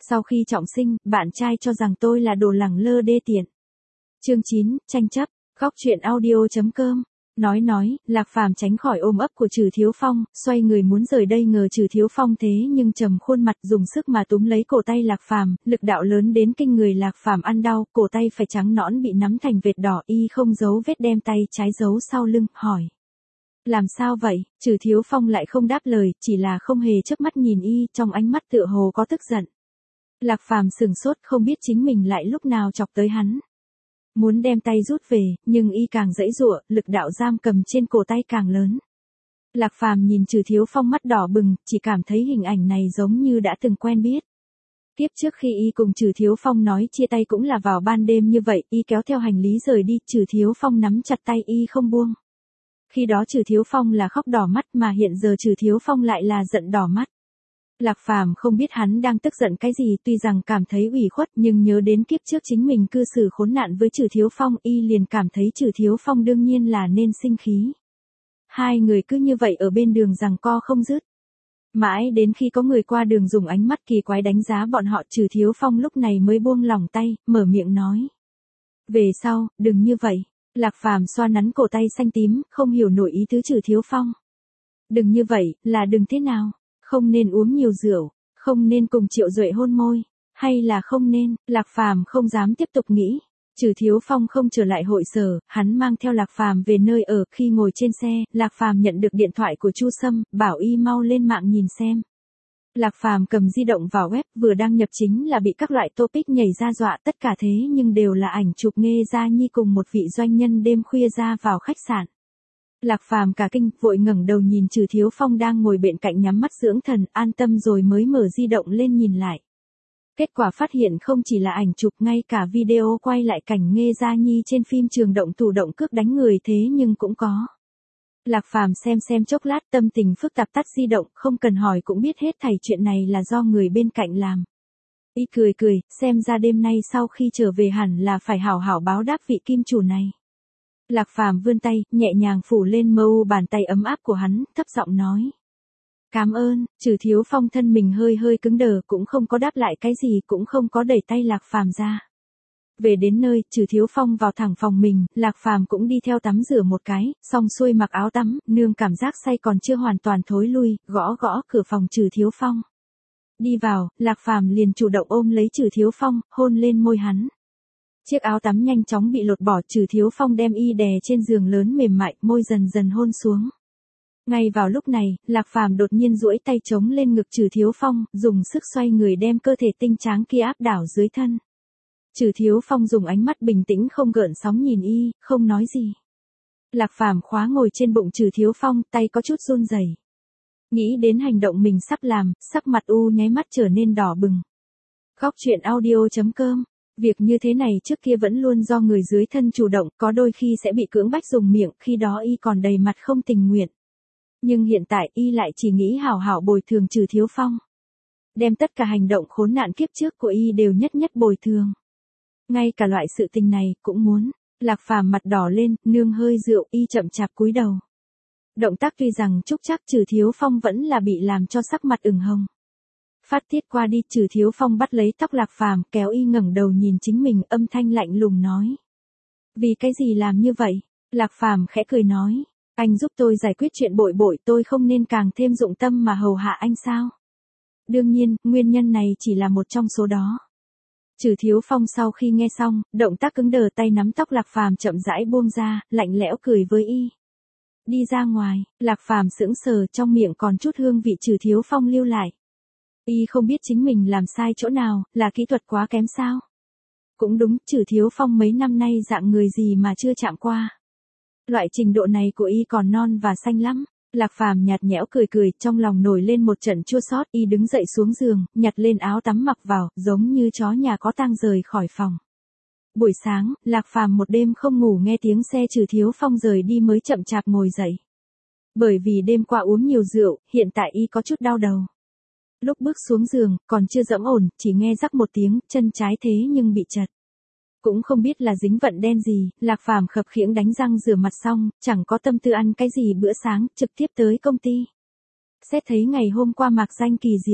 Sau khi trọng sinh, bạn trai cho rằng tôi là đồ lẳng lơ đê tiện. Chương 9, tranh chấp. Góc truyện audio.com. Nói, Lạc Phàm tránh khỏi ôm ấp của Trừ Thiếu Phong, xoay người muốn rời đây, ngờ Trừ Thiếu Phong thế nhưng trầm khuôn mặt dùng sức mà túm lấy cổ tay Lạc Phàm, lực đạo lớn đến kinh người. Lạc Phàm ăn đau, cổ tay phải trắng nõn bị nắm thành vệt đỏ, y không giấu vết đem tay trái giấu sau lưng, hỏi. Làm sao vậy? Trừ Thiếu Phong lại không đáp lời, chỉ là không hề chớp mắt nhìn y, trong ánh mắt tựa hồ có tức giận. Lạc Phàm sửng sốt, không biết chính mình lại lúc nào chọc tới hắn. Muốn đem tay rút về, nhưng y càng giãy giụa, lực đạo giam cầm trên cổ tay càng lớn. Lạc Phàm nhìn Trừ Thiếu Phong mắt đỏ bừng, chỉ cảm thấy hình ảnh này giống như đã từng quen biết. Kiếp trước khi y cùng Trừ Thiếu Phong nói chia tay cũng là vào ban đêm như vậy, y kéo theo hành lý rời đi, Trừ Thiếu Phong nắm chặt tay y không buông. Khi đó Trừ Thiếu Phong là khóc đỏ mắt, mà hiện giờ Trừ Thiếu Phong lại là giận đỏ mắt. Lạc Phàm không biết hắn đang tức giận cái gì, tuy rằng cảm thấy ủy khuất nhưng nhớ đến kiếp trước chính mình cư xử khốn nạn với Trừ Thiếu Phong, y liền cảm thấy Trừ Thiếu Phong đương nhiên là nên sinh khí. Hai người cứ như vậy ở bên đường giằng co không dứt. Mãi đến khi có người qua đường dùng ánh mắt kỳ quái đánh giá bọn họ, Trừ Thiếu Phong lúc này mới buông lỏng tay, mở miệng nói. Về sau, đừng như vậy. Lạc Phàm xoa nắn cổ tay xanh tím, không hiểu nổi ý tứ Trừ Thiếu Phong. Đừng như vậy, là đừng thế nào? Không nên uống nhiều rượu, không nên cùng Triệu Duệ hôn môi, hay là không nên? Lạc Phàm không dám tiếp tục nghĩ. Trừ Thiếu Phong không trở lại hội sở, hắn mang theo Lạc Phàm về nơi ở. Khi ngồi trên xe, Lạc Phàm nhận được điện thoại của Chu Sâm, bảo y mau lên mạng nhìn xem. Lạc Phàm cầm di động vào web, vừa đăng nhập chính là bị các loại topic nhảy ra dọa, tất cả thế nhưng đều là ảnh chụp Nghê Gia Nhi cùng một vị doanh nhân đêm khuya ra vào khách sạn. Lạc Phàm cả kinh, vội ngẩng đầu nhìn Trừ Thiếu Phong đang ngồi bên cạnh nhắm mắt dưỡng thần, an tâm rồi mới mở di động lên nhìn lại. Kết quả phát hiện không chỉ là ảnh chụp, ngay cả video quay lại cảnh Nghê Gia Nhi trên phim Trường Động Thủ động cước đánh người thế nhưng cũng có. Lạc Phàm xem chốc lát, tâm tình phức tạp tắt di động, không cần hỏi cũng biết hết thảy chuyện này là do người bên cạnh làm. Y cười, xem ra đêm nay sau khi trở về hẳn là phải hảo hảo báo đáp vị kim chủ này. Lạc Phàm vươn tay, nhẹ nhàng phủ lên mu bàn tay ấm áp của hắn, thấp giọng nói. Cảm ơn. Trừ Thiếu Phong thân mình hơi cứng đờ, cũng không có đáp lại cái gì, cũng không có đẩy tay Lạc Phàm ra. Về đến nơi, Trừ Thiếu Phong vào thẳng phòng mình, Lạc Phàm cũng đi theo tắm rửa một cái, xong xuôi mặc áo tắm, nương cảm giác say còn chưa hoàn toàn thối lui, gõ cửa phòng Trừ Thiếu Phong. Đi vào, Lạc Phàm liền chủ động ôm lấy Trừ Thiếu Phong, hôn lên môi hắn. Chiếc áo tắm nhanh chóng bị lột bỏ, Trừ Thiếu Phong đem y đè trên giường lớn mềm mại, môi dần dần hôn xuống. Ngay vào lúc này, Lạc Phàm đột nhiên duỗi tay chống lên ngực Trừ Thiếu Phong, dùng sức xoay người đem cơ thể tinh tráng kia áp đảo dưới thân. Trừ Thiếu Phong dùng ánh mắt bình tĩnh không gợn sóng nhìn y, không nói gì. Lạc Phàm khóa ngồi trên bụng Trừ Thiếu Phong, tay có chút run rẩy. Nghĩ đến hành động mình sắp làm, sắc mặt u nháy mắt trở nên đỏ bừng. Góc truyện audio.com. Việc như thế này trước kia vẫn luôn do người dưới thân chủ động, có đôi khi sẽ bị cưỡng bách dùng miệng, khi đó y còn đầy mặt không tình nguyện. Nhưng hiện tại y lại chỉ nghĩ hảo hảo bồi thường Trừ Thiếu Phong. Đem tất cả hành động khốn nạn kiếp trước của y đều nhất bồi thường. Ngay cả loại sự tình này cũng muốn. Lạc Phàm mặt đỏ lên, nương hơi rượu, y chậm chạp cúi đầu. Động tác tuy rằng trúc chắc, Trừ Thiếu Phong vẫn là bị làm cho sắc mặt ửng hồng. Phát tiết qua đi, Trừ Thiếu Phong bắt lấy tóc Lạc Phàm, kéo y ngẩng đầu nhìn chính mình, âm thanh lạnh lùng nói. Vì cái gì làm như vậy? Lạc Phàm khẽ cười nói. Anh giúp tôi giải quyết chuyện bội, tôi không nên càng thêm dụng tâm mà hầu hạ anh sao? Đương nhiên, nguyên nhân này chỉ là một trong số đó. Trừ Thiếu Phong sau khi nghe xong, động tác cứng đờ, tay nắm tóc Lạc Phàm chậm rãi buông ra, lạnh lẽo cười với y. Đi ra ngoài. Lạc Phàm sững sờ, trong miệng còn chút hương vị Trừ Thiếu Phong lưu lại. Y không biết chính mình làm sai chỗ nào, là kỹ thuật quá kém sao? Cũng đúng, Trừ Thiếu Phong mấy năm nay dạng người gì mà chưa chạm qua. Loại trình độ này của y còn non và xanh lắm. Lạc Phàm nhạt nhẽo cười, trong lòng nổi lên một trận chua xót, y đứng dậy xuống giường, nhặt lên áo tắm mặc vào, giống như chó nhà có tang rời khỏi phòng. Buổi sáng, Lạc Phàm một đêm không ngủ, nghe tiếng xe Trừ Thiếu Phong rời đi mới chậm chạp ngồi dậy. Bởi vì đêm qua uống nhiều rượu, hiện tại y có chút đau đầu. Lúc bước xuống giường, còn chưa dẫm ổn, chỉ nghe rắc một tiếng, chân trái thế nhưng bị trật. Cũng không biết là dính vận đen gì, Lạc Phàm khập khiễng đánh răng rửa mặt xong, chẳng có tâm tư ăn cái gì bữa sáng, trực tiếp tới công ty. Xét thấy ngày hôm qua Mạc Danh kỳ diệu,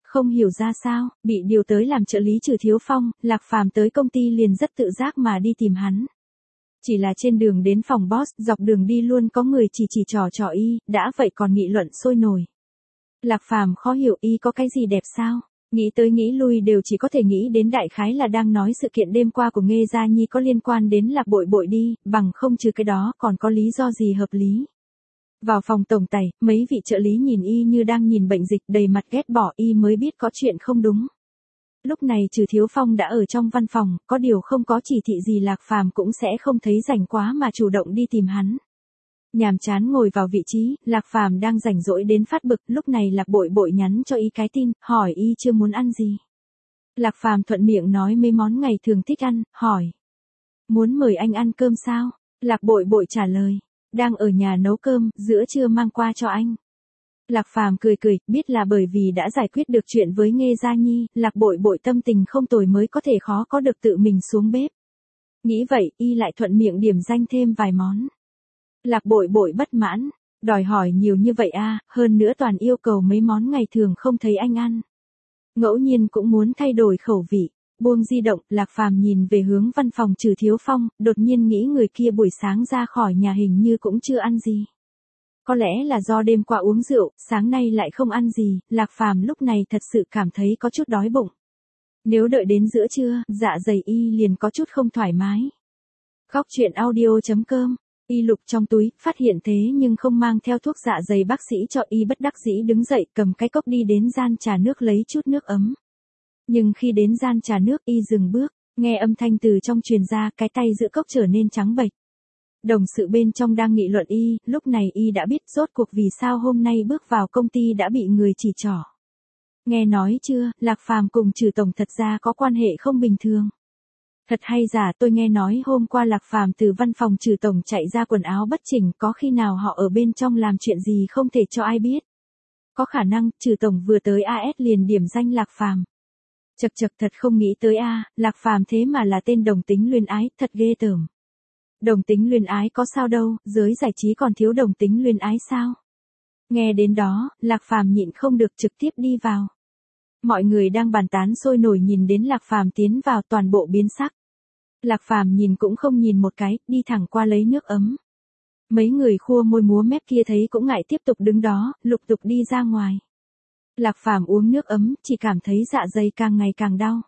Không hiểu ra sao, bị điều tới làm trợ lý Trừ Thiếu Phong, Lạc Phàm tới công ty liền rất tự giác mà đi tìm hắn. Chỉ là trên đường đến phòng boss, dọc đường đi luôn có người chỉ trò y, đã vậy còn nghị luận sôi nổi. Lạc Phàm khó hiểu y có cái gì đẹp sao? Nghĩ tới nghĩ lui đều chỉ có thể nghĩ đến đại khái là đang nói sự kiện đêm qua của Nghê Gia Nhi có liên quan đến Lạc Bội Bội đi, bằng không trừ cái đó còn có lý do gì hợp lý. Vào phòng tổng tẩy, mấy vị trợ lý nhìn y như đang nhìn bệnh dịch, đầy mặt ghét bỏ, y mới biết có chuyện không đúng. Lúc này Trừ Thiếu Phong đã ở trong văn phòng, có điều không có chỉ thị gì Lạc Phàm cũng sẽ không thấy rảnh quá mà chủ động đi tìm hắn. Nhàm chán ngồi vào vị trí, Lạc Phàm đang rảnh rỗi đến phát bực, lúc này Lạc Bội Bội nhắn cho y cái tin, hỏi y chưa muốn ăn gì. Lạc Phàm thuận miệng nói mấy món ngày thường thích ăn, hỏi. Muốn mời anh ăn cơm sao? Lạc Bội Bội trả lời. Đang ở nhà nấu cơm, giữa trưa mang qua cho anh. Lạc Phàm cười, biết là bởi vì đã giải quyết được chuyện với Nghê Gia Nhi, Lạc Bội Bội tâm tình không tồi mới có thể khó có được tự mình xuống bếp. Nghĩ vậy, y lại thuận miệng điểm danh thêm vài món. Lạc Bội Bội bất mãn, đòi hỏi nhiều như vậy hơn nữa toàn yêu cầu mấy món ngày thường không thấy anh ăn. Ngẫu nhiên cũng muốn thay đổi khẩu vị. Buông di động, Lạc Phàm nhìn về hướng văn phòng Trừ Thiếu Phong, đột nhiên nghĩ người kia buổi sáng ra khỏi nhà hình như cũng chưa ăn gì. Có lẽ là do đêm qua uống rượu, sáng nay lại không ăn gì, Lạc Phàm lúc này thật sự cảm thấy có chút đói bụng. Nếu đợi đến giữa trưa, dạ dày y liền có chút không thoải mái. Khóc chuyện audio.com, y lục trong túi, phát hiện thế nhưng không mang theo thuốc dạ dày, bác sĩ cho y bất đắc dĩ đứng dậy cầm cái cốc đi đến gian trà nước lấy chút nước ấm. Nhưng khi đến gian trà nước y dừng bước, nghe âm thanh từ trong truyền ra, cái tay giữ cốc trở nên trắng bệch. Đồng sự bên trong đang nghị luận y, lúc này y đã biết rốt cuộc vì sao hôm nay bước vào công ty đã bị người chỉ trỏ. Nghe nói chưa, Lạc Phàm cùng Trừ Tổng thật ra có quan hệ không bình thường. Thật hay giả, tôi nghe nói hôm qua Lạc Phàm từ văn phòng Trừ Tổng chạy ra quần áo bất chỉnh, có khi nào họ ở bên trong làm chuyện gì không thể cho ai biết. Có khả năng, Trừ Tổng vừa tới AS liền điểm danh Lạc Phàm. Chật thật không nghĩ tới Lạc Phàm thế mà là tên đồng tính luyến ái, thật ghê tởm. Đồng tính luyến ái có sao đâu, giới giải trí còn thiếu đồng tính luyến ái sao? Nghe đến đó, Lạc Phàm nhịn không được trực tiếp đi vào. Mọi người đang bàn tán sôi nổi nhìn đến Lạc Phàm tiến vào toàn bộ biến sắc. Lạc Phàm nhìn cũng không nhìn một cái, đi thẳng qua lấy nước ấm. Mấy người khua môi múa mép kia thấy cũng ngại tiếp tục đứng đó, lục tục đi ra ngoài. Lạc Phàm uống nước ấm, chỉ cảm thấy dạ dày càng ngày càng đau.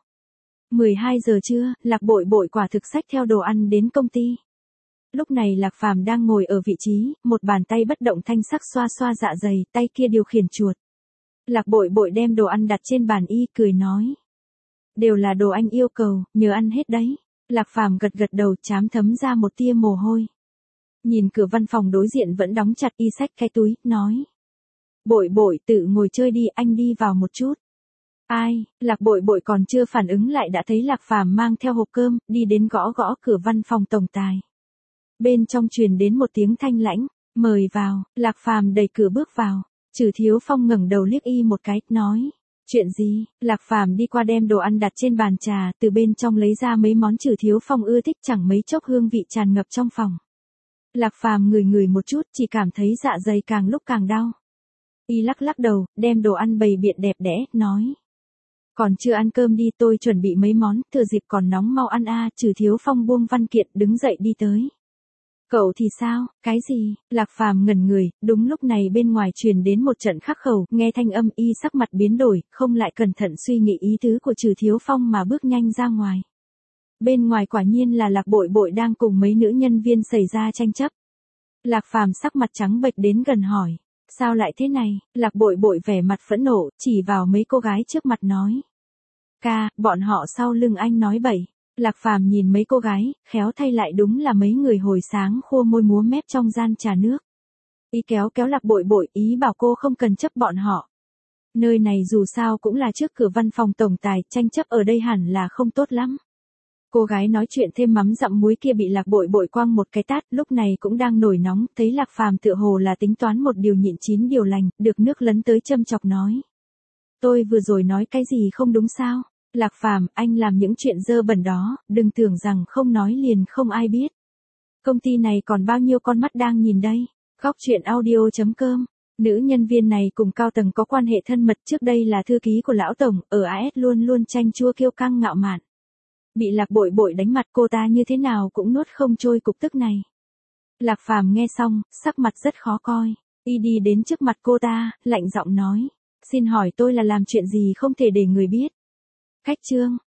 12 giờ trưa, Lạc Bội Bội quả thực xách theo đồ ăn đến công ty. Lúc này Lạc Phàm đang ngồi ở vị trí, một bàn tay bất động thanh sắc xoa xoa dạ dày, tay kia điều khiển chuột. Lạc Bội Bội đem đồ ăn đặt trên bàn y, cười nói. Đều là đồ anh yêu cầu, nhớ ăn hết đấy. Lạc Phàm gật đầu, trán thấm ra một tia mồ hôi. Nhìn cửa văn phòng đối diện vẫn đóng chặt, y xách cái túi, nói. Bội Bội tự ngồi chơi đi, anh đi vào một chút. Ai, Lạc Bội Bội còn chưa phản ứng lại đã thấy Lạc Phàm mang theo hộp cơm, đi đến gõ cửa văn phòng tổng tài. Bên trong truyền đến một tiếng thanh lãnh, mời vào, Lạc Phàm đẩy cửa bước vào. Trừ Thiếu Phong ngẩng đầu liếc y một cái, nói. Chuyện gì? Lạc Phàm đi qua đem đồ ăn đặt trên bàn trà, từ bên trong lấy ra mấy món Trừ Thiếu Phong ưa thích, chẳng mấy chốc hương vị tràn ngập trong phòng. Lạc Phàm ngửi một chút, chỉ cảm thấy dạ dày càng lúc càng đau. Y lắc đầu, đem đồ ăn bày biện đẹp đẽ, nói. Còn chưa ăn cơm đi, tôi chuẩn bị mấy món, thừa dịp còn nóng mau ăn Trừ Thiếu Phong buông văn kiện đứng dậy đi tới. Cậu thì sao, cái gì? Lạc Phàm ngẩn người, đúng lúc này bên ngoài truyền đến một trận khắc khẩu, nghe thanh âm y sắc mặt biến đổi, không lại cẩn thận suy nghĩ ý tứ của Trừ Thiếu Phong mà bước nhanh ra ngoài. Bên ngoài quả nhiên là Lạc Bội Bội đang cùng mấy nữ nhân viên xảy ra tranh chấp. Lạc Phàm sắc mặt trắng bệch đến gần hỏi. Sao lại thế này? Lạc Bội Bội vẻ mặt phẫn nộ, chỉ vào mấy cô gái trước mặt nói. Bọn họ sau lưng anh nói bậy. Lạc Phàm nhìn mấy cô gái, khéo thay lại đúng là mấy người hồi sáng khua môi múa mép trong gian trà nước. Y kéo Lạc Bội Bội, ý bảo cô không cần chấp bọn họ. Nơi này dù sao cũng là trước cửa văn phòng tổng tài, tranh chấp ở đây hẳn là không tốt lắm. Cô gái nói chuyện thêm mắm dặm muối kia bị Lạc Bội Bội quăng một cái tát, lúc này cũng đang nổi nóng, thấy Lạc Phàm tựa hồ là tính toán một điều nhịn 9 điều lành, được nước lấn tới châm chọc nói. Tôi vừa rồi nói cái gì không đúng sao? Lạc Phàm, anh làm những chuyện dơ bẩn đó, đừng tưởng rằng không nói liền không ai biết. Công ty này còn bao nhiêu con mắt đang nhìn đây. Khóc chuyện audio.com Nữ nhân viên này cùng cao tầng có quan hệ thân mật, trước đây là thư ký của lão tổng, ở AS luôn luôn chanh chua kiêu căng ngạo mạn. Bị Lạc Bội Bội đánh mặt, cô ta như thế nào cũng nuốt không trôi cục tức này. Lạc Phàm nghe xong, sắc mặt rất khó coi. Y đi đến trước mặt cô ta, lạnh giọng nói. Xin hỏi tôi là làm chuyện gì không thể để người biết. Khách trương,